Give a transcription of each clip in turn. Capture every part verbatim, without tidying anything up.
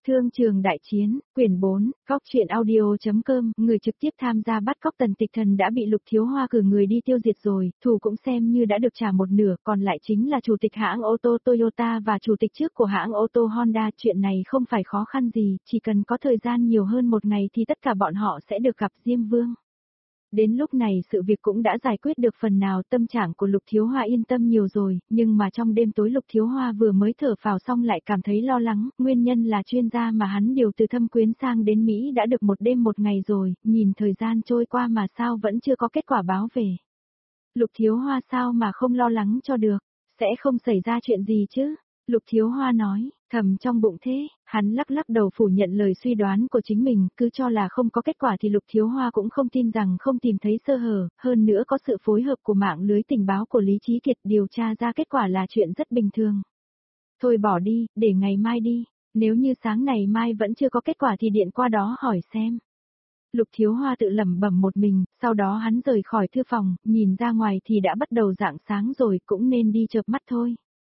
Thương trường đại chiến, quyển bốn, Cóc truyện audio.com, người trực tiếp tham gia bắt cóc Tần Tịch Thần đã bị Lục Thiếu Hoa cử người đi tiêu diệt rồi, thù cũng xem như đã được trả một nửa, còn lại chính là chủ tịch hãng ô tô Toyota và chủ tịch trước của hãng ô tô Honda. Chuyện này không phải khó khăn gì, chỉ cần có thời gian nhiều hơn một ngày thì tất cả bọn họ sẽ được gặp Diêm Vương. Đến lúc này sự việc cũng đã giải quyết được phần nào, tâm trạng của Lục Thiếu Hoa yên tâm nhiều rồi, nhưng mà trong đêm tối Lục Thiếu Hoa vừa mới thở phào xong lại cảm thấy lo lắng, nguyên nhân là chuyên gia mà hắn điều từ Thâm Quyến sang đến Mỹ đã được một đêm một ngày rồi, nhìn thời gian trôi qua mà sao vẫn chưa có kết quả báo về. Lục Thiếu Hoa sao mà không lo lắng cho được, sẽ không xảy ra chuyện gì chứ? Lục Thiếu Hoa nói, thầm trong bụng thế, hắn lắc lắc đầu phủ nhận lời suy đoán của chính mình, cứ cho là không có kết quả thì Lục Thiếu Hoa cũng không tin rằng không tìm thấy sơ hở, hơn nữa có sự phối hợp của mạng lưới tình báo của Lý Chí Kiệt điều tra ra kết quả là chuyện rất bình thường. Thôi bỏ đi, để ngày mai đi, nếu như sáng này mai vẫn chưa có kết quả thì điện qua đó hỏi xem. Lục Thiếu Hoa tự lẩm bẩm một mình, sau đó hắn rời khỏi thư phòng, nhìn ra ngoài thì đã bắt đầu rạng sáng rồi, cũng nên đi chợp mắt thôi.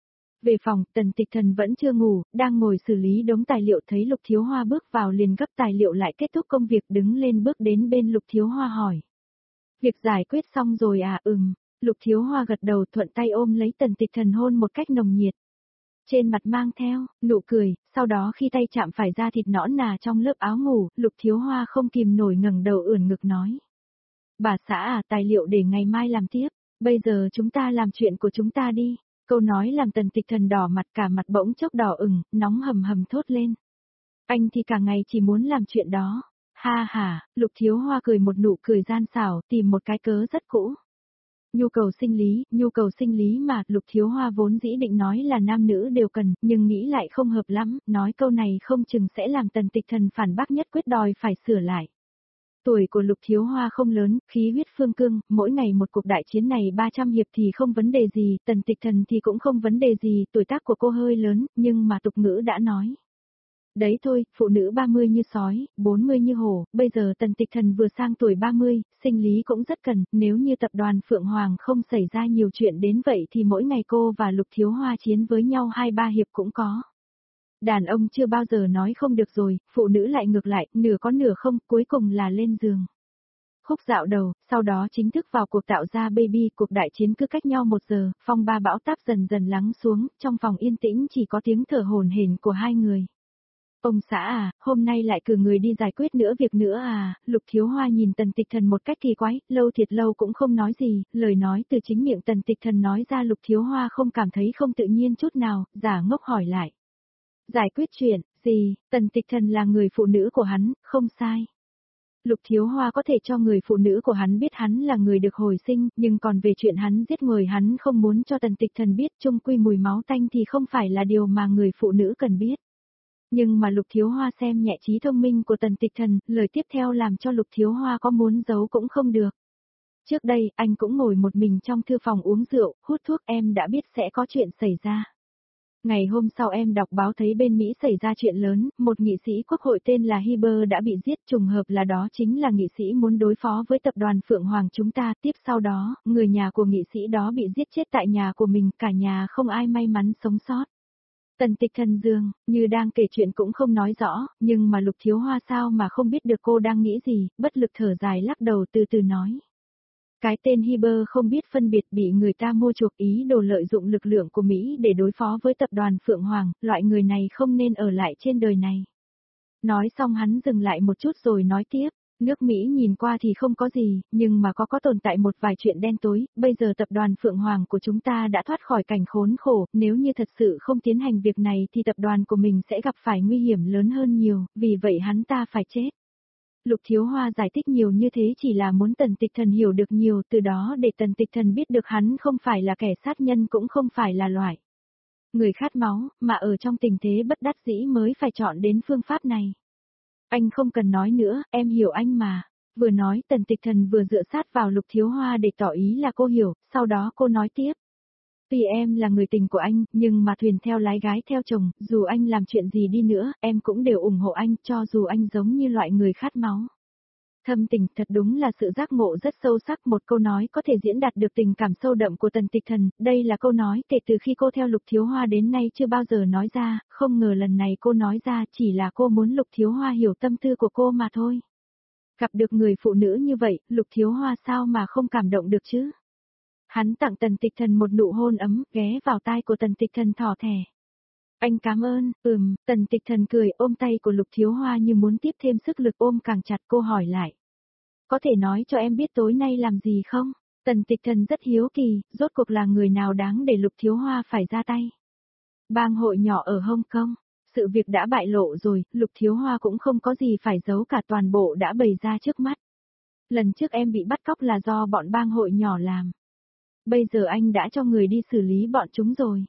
Về phòng, Tần Tịch Thần vẫn chưa ngủ, đang ngồi xử lý đống tài liệu, thấy Lục Thiếu Hoa bước vào liền gấp tài liệu lại, kết thúc công việc đứng lên bước đến bên Lục Thiếu Hoa hỏi. Việc giải quyết xong rồi à? Ừm. Lục Thiếu Hoa gật đầu, thuận tay ôm lấy Tần Tịch Thần hôn một cách nồng nhiệt. Trên mặt mang theo nụ cười, sau đó khi tay chạm phải da thịt nõn nà trong lớp áo ngủ, Lục Thiếu Hoa không kìm nổi ngẩng đầu ưỡn ngực nói. Bà xã à, tài liệu để ngày mai làm tiếp, bây giờ chúng ta làm chuyện của chúng ta đi. Câu nói làm Tần Tịch Thần đỏ mặt, cả mặt bỗng chốc đỏ ửng, nóng hầm hầm thốt lên. Anh thì cả ngày chỉ muốn làm chuyện đó. Ha ha, Lục Thiếu Hoa cười một nụ cười gian xảo, tìm một cái cớ rất cũ. Nhu cầu sinh lý, nhu cầu sinh lý mà, Lục Thiếu Hoa vốn dĩ định nói là nam nữ đều cần, nhưng nghĩ lại không hợp lắm, nói câu này không chừng sẽ làm Tần Tịch Thần phản bác, nhất quyết đòi phải sửa lại. Tuổi của Lục Thiếu Hoa không lớn, khí huyết phương cương, mỗi ngày một cuộc đại chiến này ba trăm hiệp thì không vấn đề gì, Tần Tịch Thần thì cũng không vấn đề gì, tuổi tác của cô hơi lớn, nhưng mà tục ngữ đã nói. Đấy thôi, phụ nữ ba mươi như sói, bốn mươi như hổ, bây giờ Tần Tịch Thần vừa sang tuổi ba mươi, sinh lý cũng rất cần, nếu như tập đoàn Phượng Hoàng không xảy ra nhiều chuyện đến vậy thì mỗi ngày cô và Lục Thiếu Hoa chiến với nhau hai ba hiệp cũng có. Đàn ông chưa bao giờ nói không được rồi, phụ nữ lại ngược lại, nửa có nửa không, cuối cùng là lên giường. Khúc dạo đầu, sau đó chính thức vào cuộc tạo ra baby, cuộc đại chiến cứ cách nhau một giờ, phong ba bão táp dần dần lắng xuống, trong phòng yên tĩnh chỉ có tiếng thở hổn hển của hai người. Ông xã à, hôm nay lại cử người đi giải quyết nữa việc nữa à? Lục Thiếu Hoa nhìn Tần Tịch Thần một cách kỳ quái, lâu thiệt lâu cũng không nói gì, lời nói từ chính miệng Tần Tịch Thần nói ra Lục Thiếu Hoa không cảm thấy không tự nhiên chút nào, giả ngốc hỏi lại. Giải quyết chuyện, gì? Tần Tịch Thần là người phụ nữ của hắn, không sai. Lục Thiếu Hoa có thể cho người phụ nữ của hắn biết hắn là người được hồi sinh, nhưng còn về chuyện hắn giết người hắn không muốn cho Tần Tịch Thần biết, chung quy mùi máu tanh thì không phải là điều mà người phụ nữ cần biết. Nhưng mà Lục Thiếu Hoa xem nhẹ trí thông minh của Tần Tịch Thần, lời tiếp theo làm cho Lục Thiếu Hoa có muốn giấu cũng không được. Trước đây, anh cũng ngồi một mình trong thư phòng uống rượu, hút thuốc, em đã biết sẽ có chuyện xảy ra. Ngày hôm sau em đọc báo thấy bên Mỹ xảy ra chuyện lớn, một nghị sĩ quốc hội tên là Hiber đã bị giết, trùng hợp là đó chính là nghị sĩ muốn đối phó với tập đoàn Phượng Hoàng chúng ta. Tiếp sau đó, người nhà của nghị sĩ đó bị giết chết tại nhà của mình, cả nhà không ai may mắn sống sót. Tần Tịch Thần dường như đang kể chuyện cũng không nói rõ, nhưng mà Lục Thiếu Hoa sao mà không biết được cô đang nghĩ gì, bất lực thở dài lắc đầu từ từ nói. Cái tên Hiber không biết phân biệt, bị người ta mua chuộc, ý đồ lợi dụng lực lượng của Mỹ để đối phó với tập đoàn Phượng Hoàng, loại người này không nên ở lại trên đời này. Nói xong hắn dừng lại một chút rồi nói tiếp, nước Mỹ nhìn qua thì không có gì, nhưng mà có có tồn tại một vài chuyện đen tối, bây giờ tập đoàn Phượng Hoàng của chúng ta đã thoát khỏi cảnh khốn khổ, nếu như thật sự không tiến hành việc này thì tập đoàn của mình sẽ gặp phải nguy hiểm lớn hơn nhiều, vì vậy hắn ta phải chết. Lục Thiếu Hoa giải thích nhiều như thế chỉ là muốn Tần Tịch Thần hiểu được nhiều, từ đó để Tần Tịch Thần biết được hắn không phải là kẻ sát nhân, cũng không phải là loại người khát máu, mà ở trong tình thế bất đắc dĩ mới phải chọn đến phương pháp này. Anh không cần nói nữa, em hiểu anh mà. Vừa nói Tần Tịch Thần vừa dựa sát vào Lục Thiếu Hoa để tỏ ý là cô hiểu, sau đó cô nói tiếp. Tuy em là người tình của anh, nhưng mà thuyền theo lái gái theo chồng, dù anh làm chuyện gì đi nữa, em cũng đều ủng hộ anh, cho dù anh giống như loại người khát máu. Thâm tình, thật đúng là sự giác ngộ rất sâu sắc, một câu nói có thể diễn đạt được tình cảm sâu đậm của Tần Tịch Thần, đây là câu nói kể từ khi cô theo Lục Thiếu Hoa đến nay chưa bao giờ nói ra, không ngờ lần này cô nói ra chỉ là cô muốn Lục Thiếu Hoa hiểu tâm tư của cô mà thôi. Gặp được người phụ nữ như vậy, Lục Thiếu Hoa sao mà không cảm động được chứ? Hắn tặng Tần Tịch Thần một nụ hôn ấm, ghé vào tai của Tần Tịch Thần thỏ thẻ. Anh cảm ơn, ừm, Tần Tịch Thần cười ôm tay của Lục Thiếu Hoa như muốn tiếp thêm sức lực ôm càng chặt, cô hỏi lại. Có thể nói cho em biết tối nay làm gì không? Tần Tịch Thần rất hiếu kỳ, rốt cuộc là người nào đáng để Lục Thiếu Hoa phải ra tay. Bang hội nhỏ ở Hong Kong, sự việc đã bại lộ rồi, Lục Thiếu Hoa cũng không có gì phải giấu cả, toàn bộ đã bày ra trước mắt. Lần trước em bị bắt cóc là do bọn bang hội nhỏ làm. Bây giờ anh đã cho người đi xử lý bọn chúng rồi.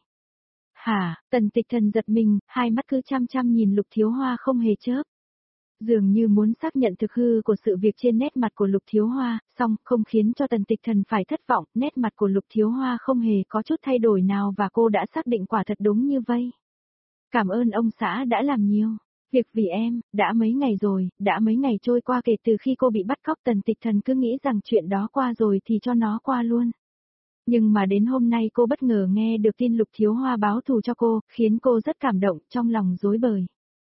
Hả, Tần Tịch Thần giật mình, hai mắt cứ chăm chăm nhìn Lục Thiếu Hoa không hề chớp. Dường như muốn xác nhận thực hư của sự việc trên nét mặt của Lục Thiếu Hoa, song không khiến cho Tần Tịch Thần phải thất vọng, nét mặt của Lục Thiếu Hoa không hề có chút thay đổi nào và cô đã xác định quả thật đúng như vậy. Cảm ơn ông xã đã làm nhiều. Việc vì em, đã mấy ngày rồi, đã mấy ngày trôi qua kể từ khi cô bị bắt cóc, Tần Tịch Thần cứ nghĩ rằng chuyện đó qua rồi thì cho nó qua luôn. Nhưng mà đến hôm nay cô bất ngờ nghe được tin Lục Thiếu Hoa báo thù cho cô, khiến cô rất cảm động, trong lòng rối bời.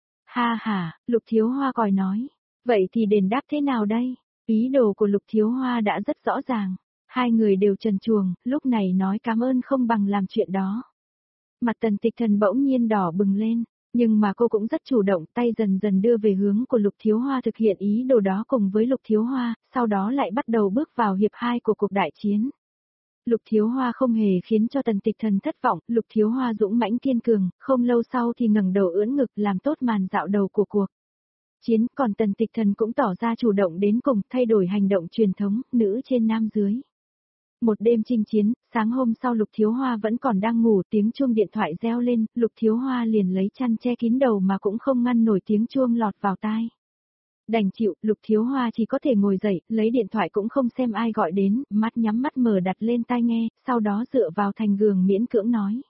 Ha ha, Lục Thiếu Hoa còi nói. Vậy thì đền đáp thế nào đây? Ý đồ của Lục Thiếu Hoa đã rất rõ ràng. Hai người đều trần truồng, lúc này nói cảm ơn không bằng làm chuyện đó. Mặt Tần Tịch Thần bỗng nhiên đỏ bừng lên, nhưng mà cô cũng rất chủ động, tay dần dần đưa về hướng của Lục Thiếu Hoa thực hiện ý đồ đó cùng với Lục Thiếu Hoa, sau đó lại bắt đầu bước vào hiệp hai của cuộc đại chiến. Lục Thiếu Hoa không hề khiến cho Tần Tịch Thần thất vọng, Lục Thiếu Hoa dũng mãnh kiên cường, không lâu sau thì ngẩng đầu ưỡn ngực làm tốt màn dạo đầu của cuộc chiến, còn Tần Tịch Thần cũng tỏ ra chủ động đến cùng, thay đổi hành động truyền thống, nữ trên nam dưới. Một đêm chinh chiến, sáng hôm sau Lục Thiếu Hoa vẫn còn đang ngủ, tiếng chuông điện thoại reo lên, Lục Thiếu Hoa liền lấy chăn che kín đầu mà cũng không ngăn nổi tiếng chuông lọt vào tai. Đành chịu, Lục Thiếu Hoa chỉ có thể ngồi dậy, lấy điện thoại cũng không xem ai gọi đến, mắt nhắm mắt mở đặt lên tai nghe, sau đó dựa vào thành giường miễn cưỡng nói.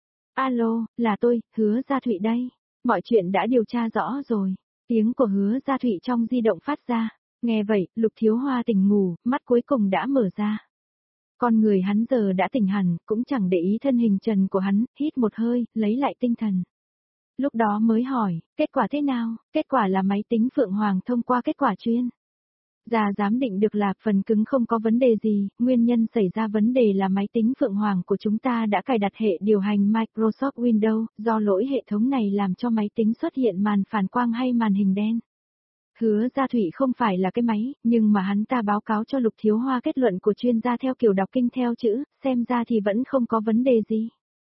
Alo, là tôi, Hứa Gia Thụy đây. Mọi chuyện đã điều tra rõ rồi. Tiếng của Hứa Gia Thụy trong di động phát ra. Nghe vậy, Lục Thiếu Hoa tỉnh ngủ, mắt cuối cùng đã mở ra. Con người hắn giờ đã tỉnh hẳn, cũng chẳng để ý thân hình trần của hắn, hít một hơi, lấy lại tinh thần. Lúc đó mới hỏi, kết quả thế nào? Kết quả là máy tính Phượng Hoàng thông qua kết quả chuyên gia giám định được là phần cứng không có vấn đề gì, nguyên nhân xảy ra vấn đề là máy tính Phượng Hoàng của chúng ta đã cài đặt hệ điều hành Microsoft Windows, do lỗi hệ thống này làm cho máy tính xuất hiện màn phản quang hay màn hình đen. Hứa Gia Thụy không phải là cái máy, nhưng mà hắn ta báo cáo cho Lục Thiếu Hoa kết luận của chuyên gia theo kiểu đọc kinh theo chữ, xem ra thì vẫn không có vấn đề gì.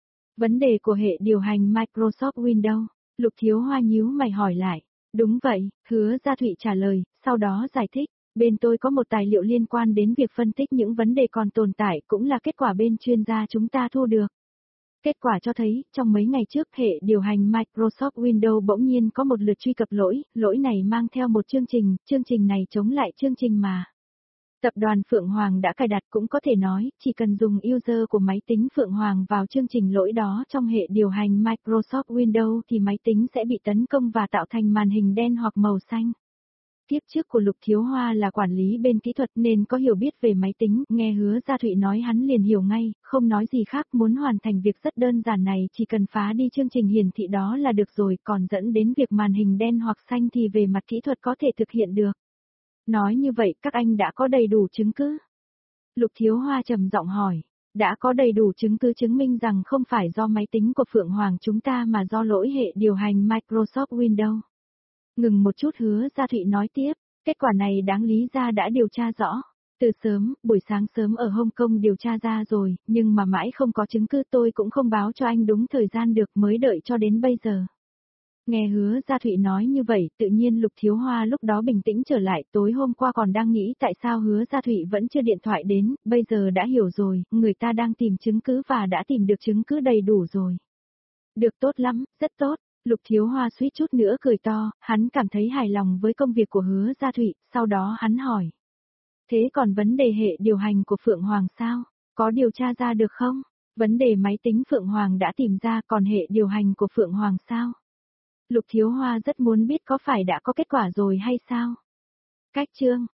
Vấn đề của hệ điều hành Microsoft Windows, Lục Thiếu Hoa nhíu mày hỏi lại. Đúng vậy, Hứa Gia Thụy trả lời, sau đó giải thích, bên tôi có một tài liệu liên quan đến việc phân tích những vấn đề còn tồn tại, cũng là kết quả bên chuyên gia chúng ta thu được. Kết quả cho thấy, trong mấy ngày trước hệ điều hành Microsoft Windows bỗng nhiên có một lượt truy cập lỗi, lỗi này mang theo một chương trình, chương trình này chống lại chương trình mà Tập đoàn Phượng Hoàng đã cài đặt, cũng có thể nói, chỉ cần dùng user của máy tính Phượng Hoàng vào chương trình lỗi đó trong hệ điều hành Microsoft Windows thì máy tính sẽ bị tấn công và tạo thành màn hình đen hoặc màu xanh. Tiếp trước của Lục Thiếu Hoa là quản lý bên kỹ thuật nên có hiểu biết về máy tính, nghe Hứa Gia Thụy nói hắn liền hiểu ngay, không nói gì khác, muốn hoàn thành việc rất đơn giản này chỉ cần phá đi chương trình hiển thị đó là được rồi, còn dẫn đến việc màn hình đen hoặc xanh thì về mặt kỹ thuật có thể thực hiện được. Nói như vậy các anh đã có đầy đủ chứng cứ? Lục Thiếu Hoa trầm giọng hỏi, đã có đầy đủ chứng cứ chứng minh rằng không phải do máy tính của Phượng Hoàng chúng ta mà do lỗi hệ điều hành Microsoft Windows. Ngừng một chút Hứa Gia Thụy nói tiếp, kết quả này đáng lý ra đã điều tra rõ. Từ sớm, buổi sáng sớm ở Hong Kong điều tra ra rồi, nhưng mà mãi không có chứng cứ, tôi cũng không báo cho anh đúng thời gian được, mới đợi cho đến bây giờ. Nghe Hứa Gia Thụy nói như vậy, tự nhiên Lục Thiếu Hoa lúc đó bình tĩnh trở lại, tối hôm qua còn đang nghĩ tại sao Hứa Gia Thụy vẫn chưa điện thoại đến, bây giờ đã hiểu rồi, người ta đang tìm chứng cứ và đã tìm được chứng cứ đầy đủ rồi. Được, tốt lắm, rất tốt. Lục Thiếu Hoa suýt chút nữa cười to, hắn cảm thấy hài lòng với công việc của Hứa Gia Thụy, sau đó hắn hỏi. Thế còn vấn đề hệ điều hành của Phượng Hoàng sao? Có điều tra ra được không? Vấn đề máy tính Phượng Hoàng đã tìm ra, còn hệ điều hành của Phượng Hoàng sao? Lục Thiếu Hoa rất muốn biết có phải đã có kết quả rồi hay sao? Cách chương